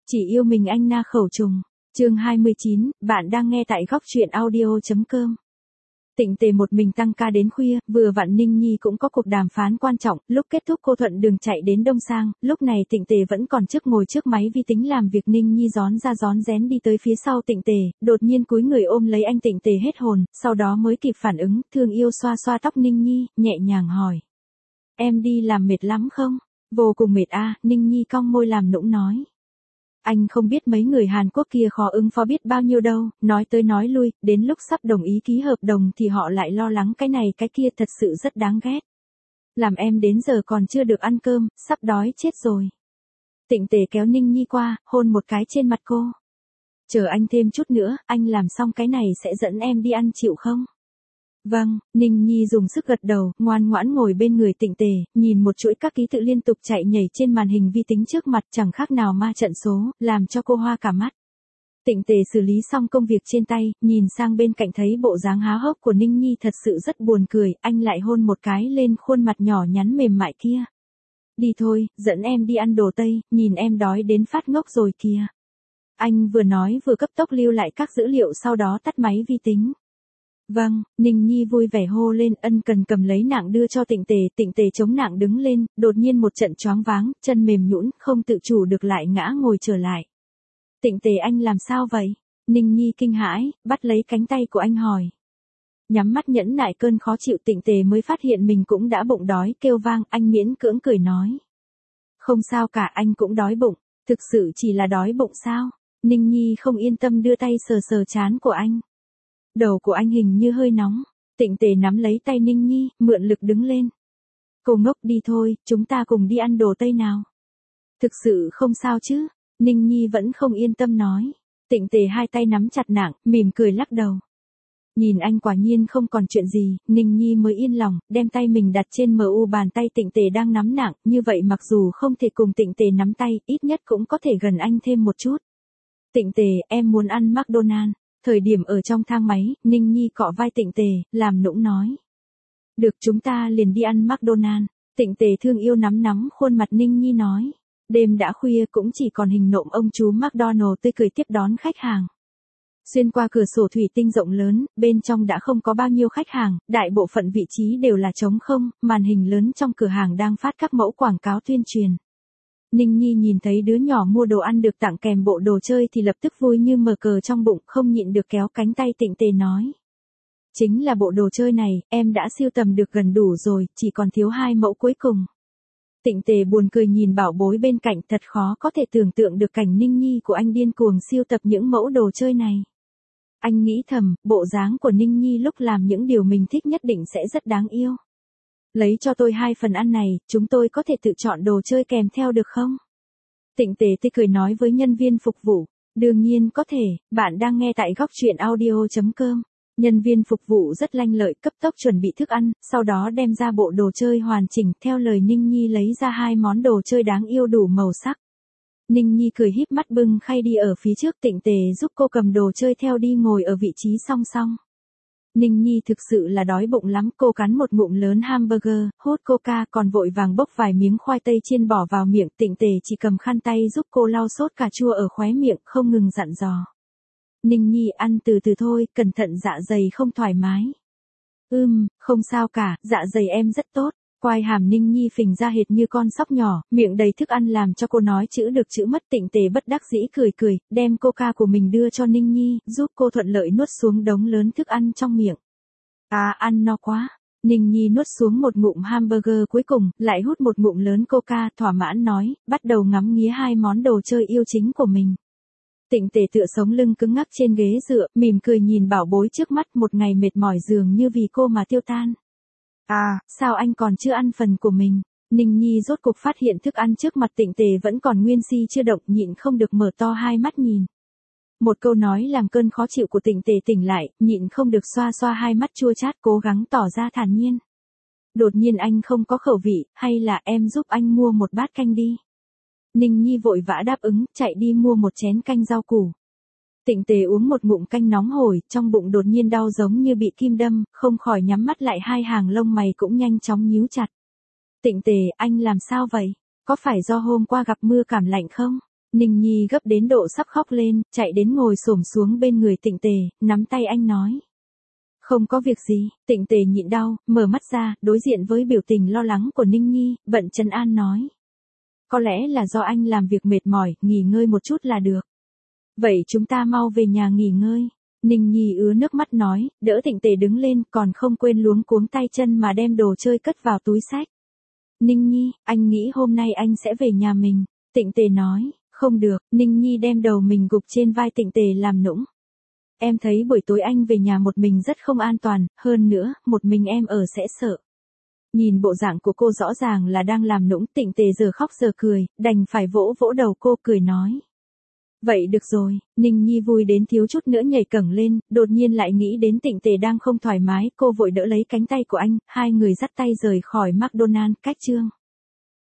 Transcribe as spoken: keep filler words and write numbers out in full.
Chỉ yêu mình anh na khẩu trùng. Chương hai mươi chín, bạn đang nghe tại góc truyện audio chấm com. Tịnh Tề một mình tăng ca đến khuya, vừa vặn Ninh Nhi cũng có cuộc đàm phán quan trọng, lúc kết thúc cô thuận đường chạy đến Đông Sang, lúc này Tịnh Tề vẫn còn trước ngồi trước máy vi tính làm việc. Ninh Nhi rón ra rón rén đi tới phía sau Tịnh Tề, đột nhiên cúi người ôm lấy anh. Tịnh Tề hết hồn, sau đó mới kịp phản ứng, thương yêu xoa xoa tóc Ninh Nhi, nhẹ nhàng hỏi. Em đi làm mệt lắm không? Vô cùng mệt a, Ninh Nhi cong môi làm nũng nói. Anh không biết mấy người Hàn Quốc kia khó ứng phó biết bao nhiêu đâu, nói tới nói lui, đến lúc sắp đồng ý ký hợp đồng thì họ lại lo lắng cái này cái kia, thật sự rất đáng ghét. Làm em đến giờ còn chưa được ăn cơm, sắp đói chết rồi. Tịnh Tề kéo Ninh Nhi qua, hôn một cái trên mặt cô. Chờ anh thêm chút nữa, anh làm xong cái này sẽ dẫn em đi ăn, chịu không? Vâng, Ninh Nhi dùng sức gật đầu, ngoan ngoãn ngồi bên người Tịnh Tề, nhìn một chuỗi các ký tự liên tục chạy nhảy trên màn hình vi tính trước mặt, chẳng khác nào ma trận số, làm cho cô hoa cả mắt. Tịnh Tề xử lý xong công việc trên tay, nhìn sang bên cạnh thấy bộ dáng há hốc của Ninh Nhi thật sự rất buồn cười, anh lại hôn một cái lên khuôn mặt nhỏ nhắn mềm mại kia. Đi thôi, dẫn em đi ăn đồ Tây, nhìn em đói đến phát ngốc rồi kìa. Anh vừa nói vừa cấp tốc lưu lại các dữ liệu, sau đó tắt máy vi tính. Vâng, Ninh Nhi vui vẻ hô lên, ân cần cầm lấy nạng đưa cho Tịnh Tề. Tịnh Tề chống nạng đứng lên, đột nhiên một trận choáng váng, chân mềm nhũn, không tự chủ được lại ngã ngồi trở lại. Tịnh Tề, anh làm sao vậy? Ninh Nhi kinh hãi, bắt lấy cánh tay của anh hỏi. Nhắm mắt nhẫn nại cơn khó chịu, Tịnh Tề mới phát hiện mình cũng đã bụng đói, kêu vang. Anh miễn cưỡng cười nói. Không sao cả, anh cũng đói bụng. Thực sự chỉ là đói bụng sao? Ninh Nhi không yên tâm đưa tay sờ sờ trán của anh. Đầu của anh hình như hơi nóng. Tịnh Tề nắm lấy tay Ninh Nhi, mượn lực đứng lên. Cô ngốc, đi thôi, chúng ta cùng đi ăn đồ Tây nào. Thực sự không sao chứ? Ninh Nhi vẫn không yên tâm nói. Tịnh Tề hai tay nắm chặt nạng, mỉm cười lắc đầu. Nhìn anh quả nhiên không còn chuyện gì, Ninh Nhi mới yên lòng, đem tay mình đặt trên mờ u bàn tay Tịnh Tề đang nắm nạng, như vậy mặc dù không thể cùng Tịnh Tề nắm tay, ít nhất cũng có thể gần anh thêm một chút. Tịnh Tề, em muốn ăn McDonald's. Thời điểm ở trong thang máy, Ninh Nhi cọ vai Tịnh Tề, làm nũng nói. Được, chúng ta liền đi ăn McDonald's. Tịnh Tề thương yêu nắm nắm khuôn mặt Ninh Nhi nói. Đêm đã khuya, cũng chỉ còn hình nộm ông chú McDonald tươi cười tiếp đón khách hàng. Xuyên qua cửa sổ thủy tinh rộng lớn, bên trong đã không có bao nhiêu khách hàng, đại bộ phận vị trí đều là trống không, màn hình lớn trong cửa hàng đang phát các mẫu quảng cáo tuyên truyền. Ninh Nhi nhìn thấy đứa nhỏ mua đồ ăn được tặng kèm bộ đồ chơi thì lập tức vui như mở cờ trong bụng, không nhịn được kéo cánh tay Tịnh Tề nói. Chính là bộ đồ chơi này, em đã sưu tầm được gần đủ rồi, chỉ còn thiếu hai mẫu cuối cùng. Tịnh Tề buồn cười nhìn bảo bối bên cạnh, thật khó có thể tưởng tượng được cảnh Ninh Nhi của anh điên cuồng sưu tập những mẫu đồ chơi này. Anh nghĩ thầm, bộ dáng của Ninh Nhi lúc làm những điều mình thích nhất định sẽ rất đáng yêu. Lấy cho tôi hai phần ăn này, chúng tôi có thể tự chọn đồ chơi kèm theo được không? Tịnh Tề tươi cười nói với nhân viên phục vụ. Đương nhiên có thể, bạn đang nghe tại góc truyện audio chấm com. Nhân viên phục vụ rất lanh lợi, cấp tốc chuẩn bị thức ăn, sau đó đem ra bộ đồ chơi hoàn chỉnh, theo lời Ninh Nhi lấy ra hai món đồ chơi đáng yêu đủ màu sắc. Ninh Nhi cười híp mắt bưng khay đi ở phía trước, Tịnh Tề giúp cô cầm đồ chơi theo đi ngồi ở vị trí song song. Ninh Nhi thực sự là đói bụng lắm, cô cắn một ngụm lớn hamburger, hút coca, còn vội vàng bốc vài miếng khoai tây chiên bỏ vào miệng. Tịnh Tề chỉ cầm khăn tay giúp cô lau sốt cà chua ở khóe miệng, không ngừng dặn dò. Ninh Nhi ăn từ từ thôi, cẩn thận dạ dày không thoải mái. Ừm, không sao cả, dạ dày em rất tốt. Quai hàm Ninh Nhi phình ra hệt như con sóc nhỏ, miệng đầy thức ăn làm cho cô nói chữ được chữ mất. Tịnh Tề bất đắc dĩ cười cười, đem coca của mình đưa cho Ninh Nhi, giúp cô thuận lợi nuốt xuống đống lớn thức ăn trong miệng. À, ăn no quá. Ninh Nhi nuốt xuống một ngụm hamburger cuối cùng, lại hút một ngụm lớn coca, thỏa mãn nói, bắt đầu ngắm nghía hai món đồ chơi yêu chính của mình. Tịnh Tề tựa sống lưng cứng ngắc trên ghế dựa, mỉm cười nhìn bảo bối trước mắt, một ngày mệt mỏi dường như vì cô mà tiêu tan. À, sao anh còn chưa ăn phần của mình? Ninh Nhi rốt cuộc phát hiện thức ăn trước mặt Tịnh Tề vẫn còn nguyên si chưa động, nhịn không được mở to hai mắt nhìn. Một câu nói làm cơn khó chịu của Tịnh Tề tỉnh lại, nhịn không được xoa xoa hai mắt chua chát, cố gắng tỏ ra thản nhiên. Đột nhiên anh không có khẩu vị, hay là em giúp anh mua một bát canh đi? Ninh Nhi vội vã đáp ứng, chạy đi mua một chén canh rau củ. Tịnh Tề uống một ngụm canh nóng hổi, trong bụng đột nhiên đau giống như bị kim đâm, không khỏi nhắm mắt lại, hai hàng lông mày cũng nhanh chóng nhíu chặt. Tịnh Tề, anh làm sao vậy? Có phải do hôm qua gặp mưa cảm lạnh không? Ninh Nhi gấp đến độ sắp khóc lên, chạy đến ngồi xổm xuống bên người Tịnh Tề, nắm tay anh nói. Không có việc gì, Tịnh Tề nhịn đau, mở mắt ra, đối diện với biểu tình lo lắng của Ninh Nhi, bận trấn an nói. Có lẽ là do anh làm việc mệt mỏi, nghỉ ngơi một chút là được. Vậy chúng ta mau về nhà nghỉ ngơi. Ninh Nhi ứa nước mắt nói, đỡ Tịnh Tề đứng lên, còn không quên luống cuống tay chân mà đem đồ chơi cất vào túi xách. Ninh Nhi, anh nghĩ hôm nay anh sẽ về nhà mình. Tịnh Tề nói, không được. Ninh Nhi đem đầu mình gục trên vai Tịnh Tề làm nũng. Em thấy buổi tối anh về nhà một mình rất không an toàn, hơn nữa, một mình em ở sẽ sợ. Nhìn bộ dạng của cô rõ ràng là đang làm nũng, Tịnh Tề giờ khóc giờ cười, đành phải vỗ vỗ đầu cô cười nói. Vậy được rồi, Ninh Nhi vui đến thiếu chút nữa nhảy cẫng lên, đột nhiên lại nghĩ đến Tịnh Tề đang không thoải mái, cô vội đỡ lấy cánh tay của anh, hai người dắt tay rời khỏi McDonald, cách chương.